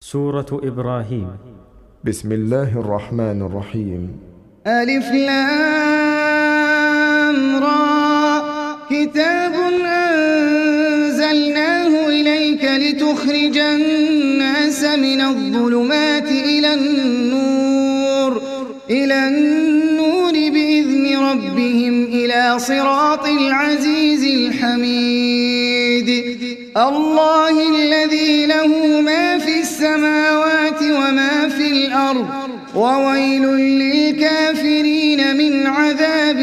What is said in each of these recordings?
سورة إبراهيم. بسم الله الرحمن الرحيم. ألف لام را كتاب أنزلناه إليك لتخرج الناس من الظلمات إلى النور بإذن ربهم إلى صراط العزيز الحميد الله الذي له ما في السماوات وما في الأرض وويل للكافرين من عذاب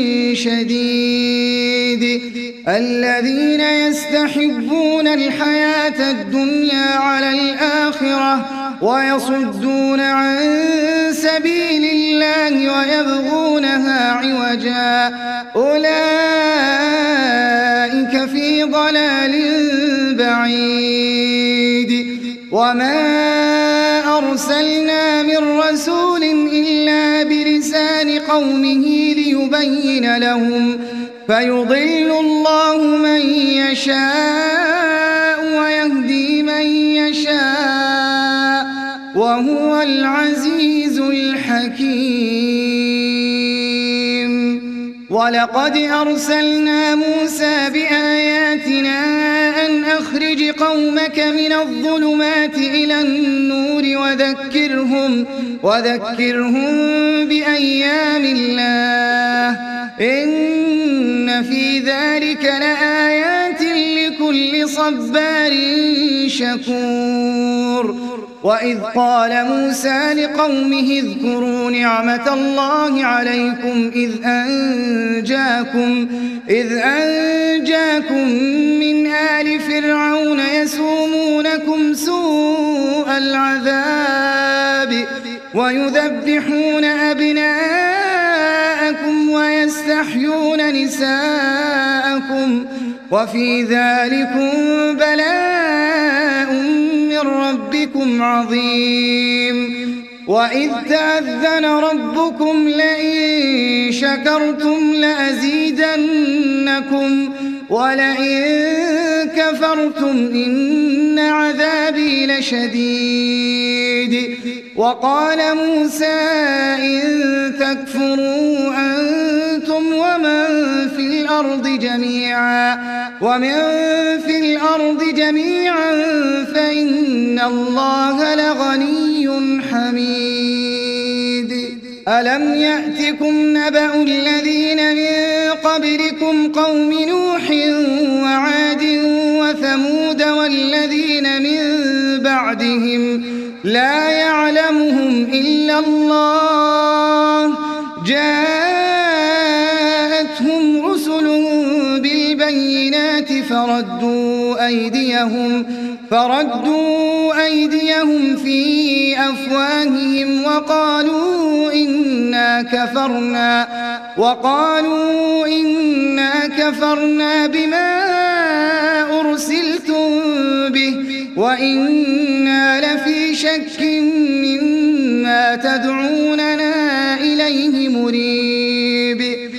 شديد الذين يستحبون الحياة الدنيا على الآخرة ويصدون عن سبيل الله ويبغونها عوجا أولئك في ضلال بعيد وما أرسلنا من رسول إلا بلسان قومه ليبين لهم فيضل الله من يشاء ويهدي من يشاء وهو العزيز الحكيم ولقد أرسلنا موسى بآياتنا أن أخرج قومك من الظلمات إلى النور وذكرهم بأيام الله إن في ذلك لآيات لكل صبار شكور وإذ قال موسى لقومه اذكروا نعمة الله عليكم إذ أنجاكم من آل فرعون يسومونكم سوء العذاب ويذبحون أبناءكم ويستحيون نساءكم وفي ذلكم بلاء من ربكم عظيم وإذ تأذن ربكم لئن شكرتم لأزيدنكم ولئن كفرتم إن عذابي لشديد وقال موسى إن تكفروا أنتم ومن في الأرض جميعا فإن الله لغني حميد ألم يأتكم نبأ الذين من قبلكم قوم نوح وعاد وثمود والذين من بعدهم لا يعلمهم إلا الله جاءتهم رسلهم بالبينات فردوا أيديهم في أفواههم وقالوا إنا كفرنا بما أرسلتم به وإنا لفي شك مما تدعوننا إليه مريب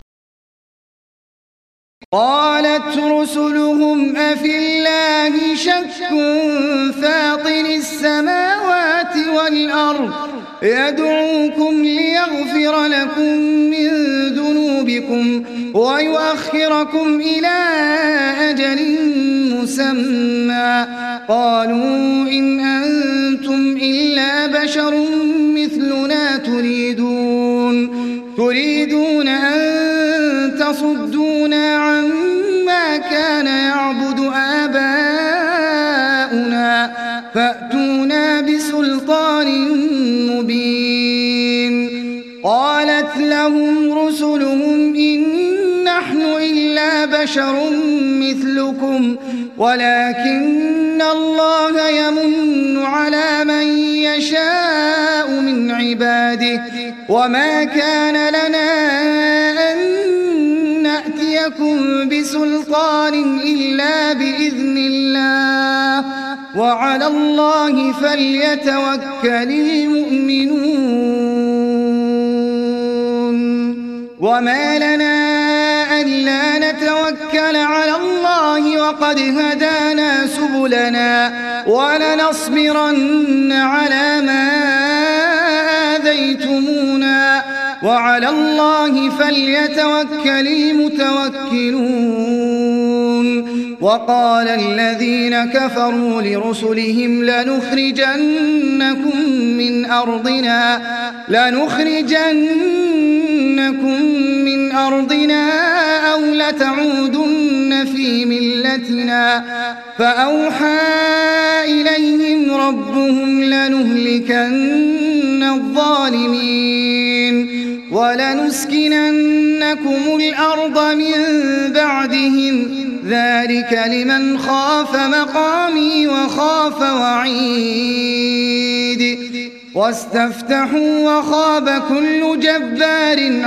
قالت رسلهم أفي الله شك فاطر السماوات والأرض يدعوكم ليغفر لكم من ذنوبكم ويؤخركم إلى أجل مسمى قالوا إن أنتم إلا بشر مثلنا تريدون أن تصدونا عما كان يعبد آباؤنا فأتونا بسلطان مبين قالت لهم رسلهم إن نحن إلا بشر مثلكم ولكن الله يمن على من يشاء من عباده وما كان لنا أن نأتيكم بسلطان إلا بإذن الله وعلى الله فليتوكل المؤمنون وما لنا ألا نتوكل على الله وقد هدانا سبلنا ولنصبرن على ما آذيتمونا وعلى الله فليتوكل المتوكلون وقال الذين كفروا لرسلهم لنخرجنكم من أرضنا أو لتعودن في ملتنا فأوحى إليهم ربهم لنهلكن الظالمين ولنسكننكم الأرض من بعدهم ذلك لمن خاف مقامي وخاف وعيد واستفتحوا وخاب كل جبار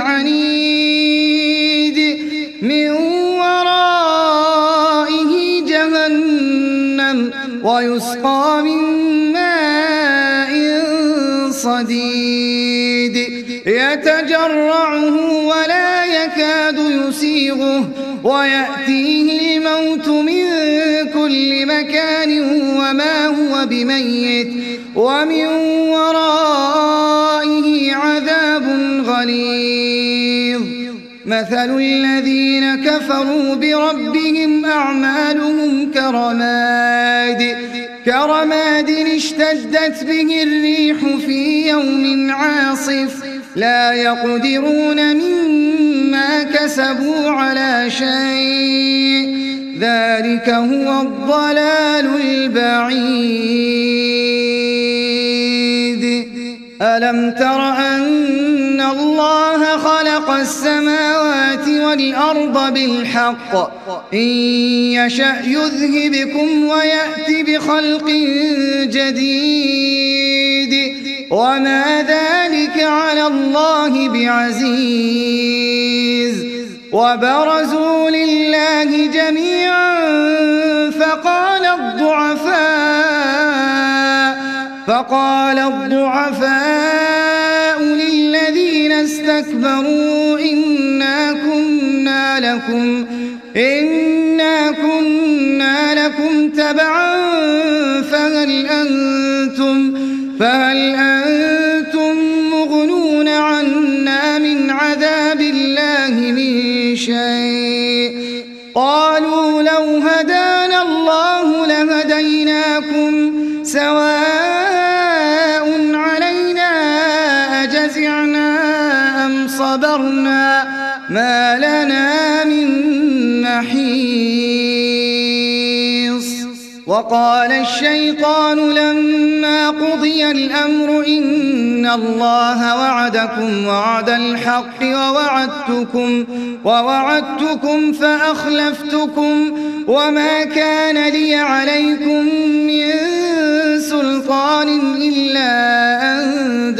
عنيد من ورائه جهنم ويسقى من ماء صديد يتجرعه ولا يكاد يسيغه ويأتيه الموت من كل مكان وما هو بميت ومن ورائه عذاب غليظ مثل الذين كفروا بربهم أعمالهم كرماد اشتدت به الريح في يوم عاصف لا يقدرون مما كسبوا على شيء ذلك هو الضلال البعيد ألم تر أن الله خلق السماوات والأرض بالحق إن يشأ يذهبكم ويأتي بخلق جديد وما ذلك على الله بعزيز وبرزوا لله جميعا فقال الضعفاء للذين استكبروا إنا كنا لكم تبعا فهل أنتم مغنون عنا من عذاب الله من شيء قالوا لو هدانا الله لهديناكم سواء علينا أجزعنا أم صبرنا ما لنا من محيص وقال الشيطان لما قضي الأمر إن الله وعدكم وعد الحق ووعدتكم فأخلفتكم وما كان لي عليكم من سلطان إلا أن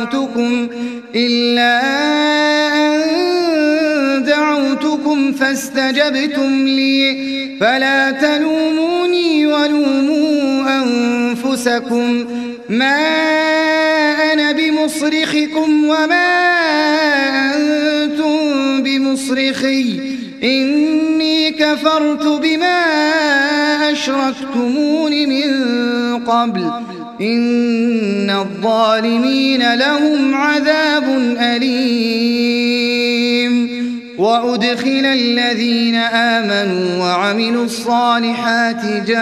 دعوتكم فاستجبتم لي فلا تلوموني ولوموا أنفسكم ما أنا بمصرخكم وما أنتم بمصرخي إني كفرت بما أشركتمون من قبل إن الظالمين لهم عذاب أليم وأدخل الذين آمنوا وعملوا الصالحات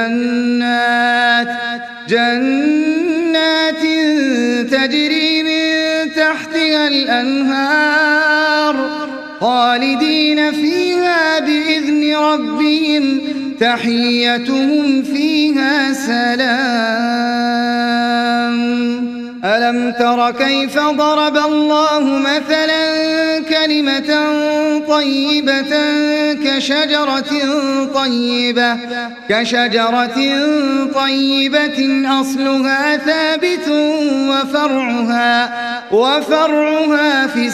جنات تجري من تحتها الأنهار خالدين فيها بإذن ربهم تحيتهم فيها سلام ألم تر كيف ضرب الله مثلا كلمة طيبة كشجرة طيبة أصلها ثابت وفرعها في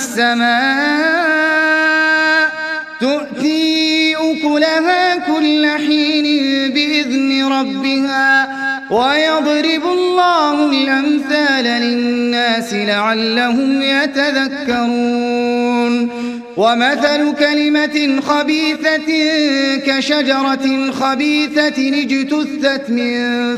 السماء تؤتي أكلها كل حين بإذن ربها ويضرب الله الأمثال للناس لعلهم يتذكرون ومثل كلمة خبيثة كشجرة خبيثة اجتثت من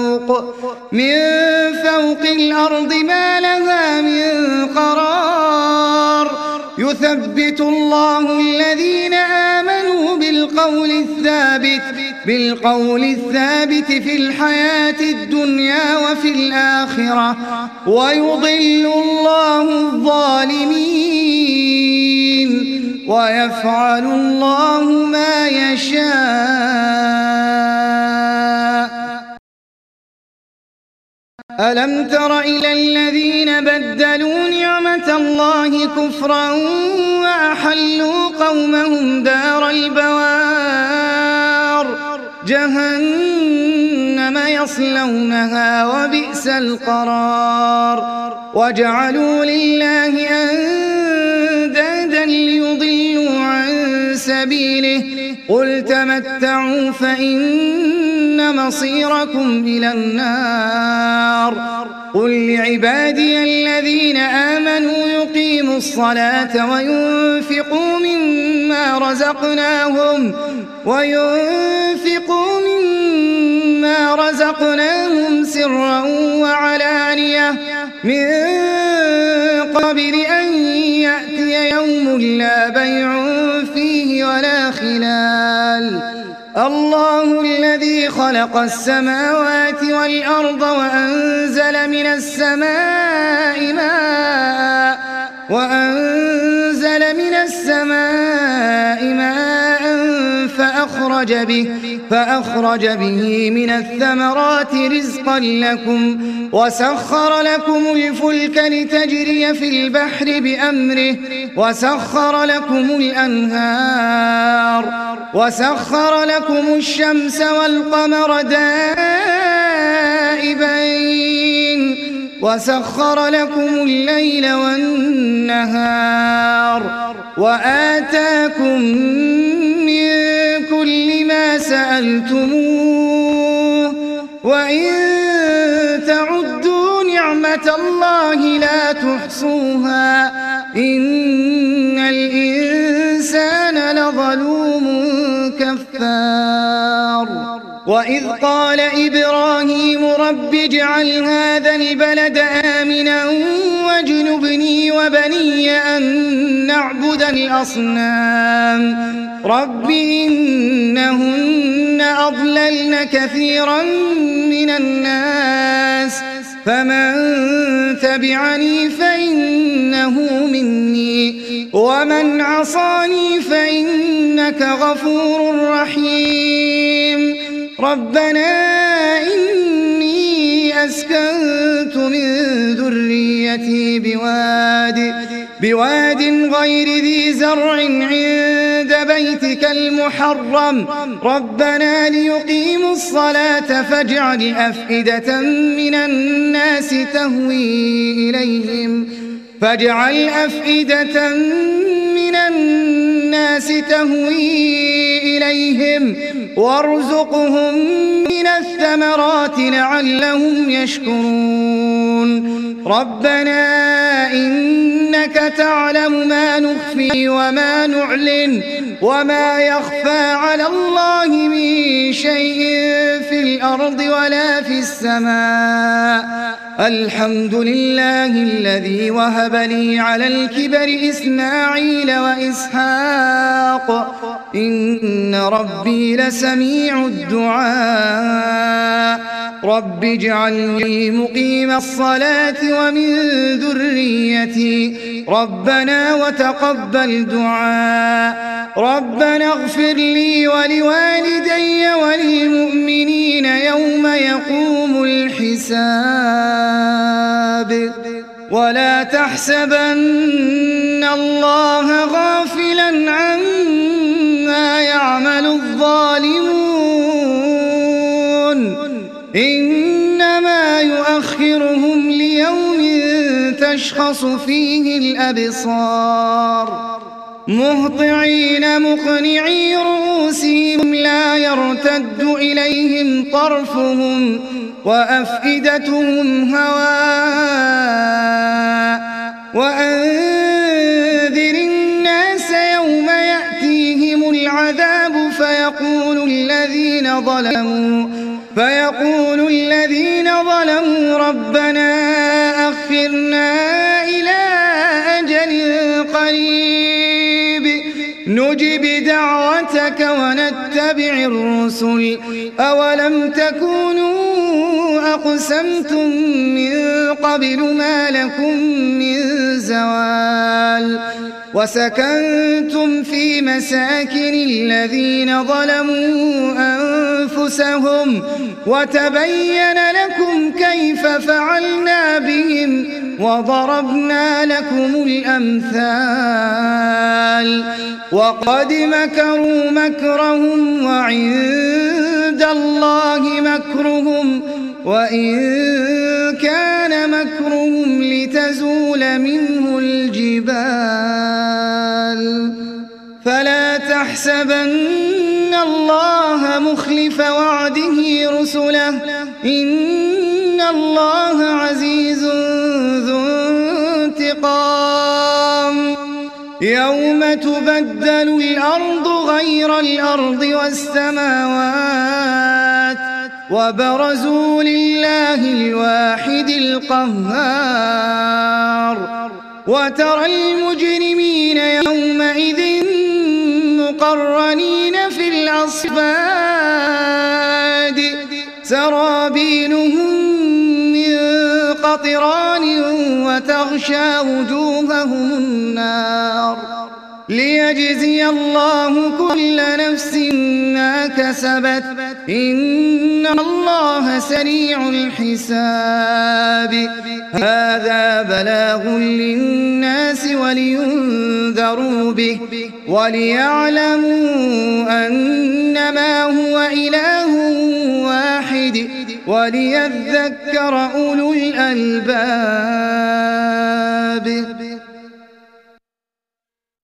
فوق الأرض ما لها من قرار يثبت الله الذين آمنوا بالقول الثابت في الحياة الدنيا وفي الآخرة ويضل الله الظالمين ويفعل الله ما يشاء. ألم تر إلى الذين بدلوا نعمة الله كفرا وأحلوا قومهم دار البوار جهنم يصلونها وبئس القرار وجعلوا لله أندادا ليضلوا عن سبيله قل تمتعوا فإن مصيركم إلى النار قل لعبادي الذين آمنوا يقيموا الصلاة وينفقوا مما رزقناهم سرا وعلانية من قبل أن يأتي يوم لا بيع فيه ولا خلال الله الذي خلق السماوات والأرض وأنزل من السماء ماء فأخرج به من الثمرات رزقا لكم وسخر لكم الفلك لتجري في البحر بأمره وسخر لكم الأنهار وسخر لكم الشمس والقمر دائبين وسخر لكم الليل والنهار وآتاكم من كل ما سألتموه وإن تعدوا نعمة الله لا تحصوها إن الإنسان لظلوم كفار وإذ قال إبراهيم رب اجعل هذا البلد آمنا واجنبني وبني أن نعبد الأصنام رب إنهن أضللن كثيرا من الناس فمن تبعني فإنه مني ومن عصاني فإنك غفور رحيم ربنا إني أسكنت من ذريتي بواد غير ذي زرع عند بيتك المحرم ربنا ليقيموا الصلاة فاجعل أفئدة من الناس تهوي إليهم وارزقهم من الثمرات لعلهم يشكرون ربنا إنك تعلم ما نخفي وما نعلن وما يخفى على الله من شيء في الأرض ولا في السماء الحمد لله الذي وهب لي على الكبر إسماعيل وإسحاق إن ربي لسميع الدعاء رب اجعلني مقيم الصلاة ومن ذريتي ربنا وتقبل دعاء ربنا اغفر لي ولوالدي وللمؤمنين يوم يقوم الحساب ولا تحسبن الله غافلا عما يعمل الظالمون إنما يؤخرهم ليوم تشخص فيه الأبصار مهطعين مقنعي رؤوسهم لا يرتد إليهم طرفهم وأفئدتهم هواء وأنذر الناس فيقول الذين ظلموا ربنا أخرنا إلى أجل قريب نجب دعوتك ونتبع الرسل أولم تكونوا أقسمتم من قبل ما لكم من زوال وسكنتم في مساكن الذين ظلموا أنفسهم وتبين لكم كيف فعلنا بهم وضربنا لكم الأمثال وقد مكروا مكرهم وعند الله مكرهم وإن كان مكرهم لتزول منه الجبال فلا تحسبن الله مخلف وعده رسله إن الله عزيز ذو انتقام يوم تبدل الأرض غير الأرض والسماوات وبرزوا لله الواحد القهار وترى المجرمين يومئذ مقرنين في الأصفاد سرابيلهم من قطران وتغشى وجوههم النار ليجزي الله كل نفس ما كسبت إن الله سريع الحساب هذا بلاغ للناس ولينذروا به وليعلموا أنما هو إله واحد وليذكر أولو الألباب.